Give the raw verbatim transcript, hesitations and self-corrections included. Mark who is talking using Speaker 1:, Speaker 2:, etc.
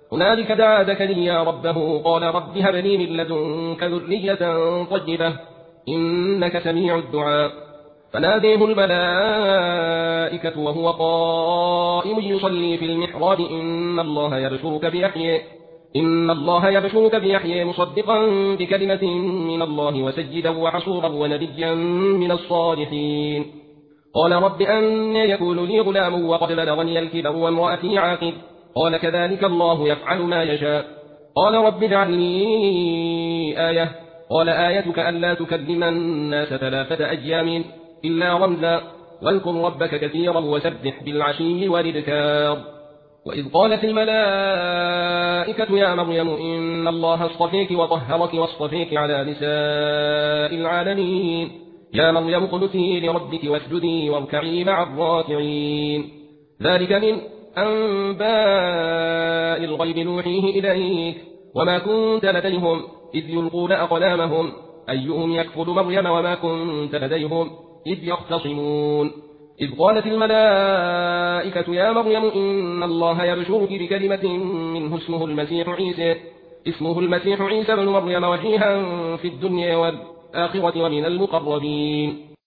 Speaker 1: هنالك دعا زكريا ربه قال رب هب لي من لدنك ذرية طيبة إنك سميع الدعاء. فناديه الملائكة وهو قائم يصلي في المحراب إن الله يبشرك بيحيى إن الله يبشرك بيحيى مصدقا بكلمة من الله وسيدا وحصورا ونبيا من الصالحين. قال رب أن يكون لي غلام وقد بلغني الكبر وامرأتي عاقر قال كذلك الله يفعل ما يشاء. قال رب اجعل لي آية قال آيتك ألا تكلم الناس ثلاثة أيام إلا رمزا واذكر ربك كثيرا وسبح بالعشي والإبكار. وإذ قالت الملائكة يا مريم إن الله اصطفيك وطهرك واصطفيك على نساء العالمين يا مريم اقنتي لربك واسجدي واركعي مع الراكعين. ذلك من أنباء الغيب نوحيه إليك وما كنت لديهم إذ يلقون أقلامهم أيهم يكفل مريم وما كنت لديهم إذ يختصمون. إذ قالت الملائكة يا مريم إن الله يبشرك بكلمة منه اسمه المسيح عيسى اسمه المسيح عيسى بن مريم وجيها في الدنيا والآخرة ومن المقربين.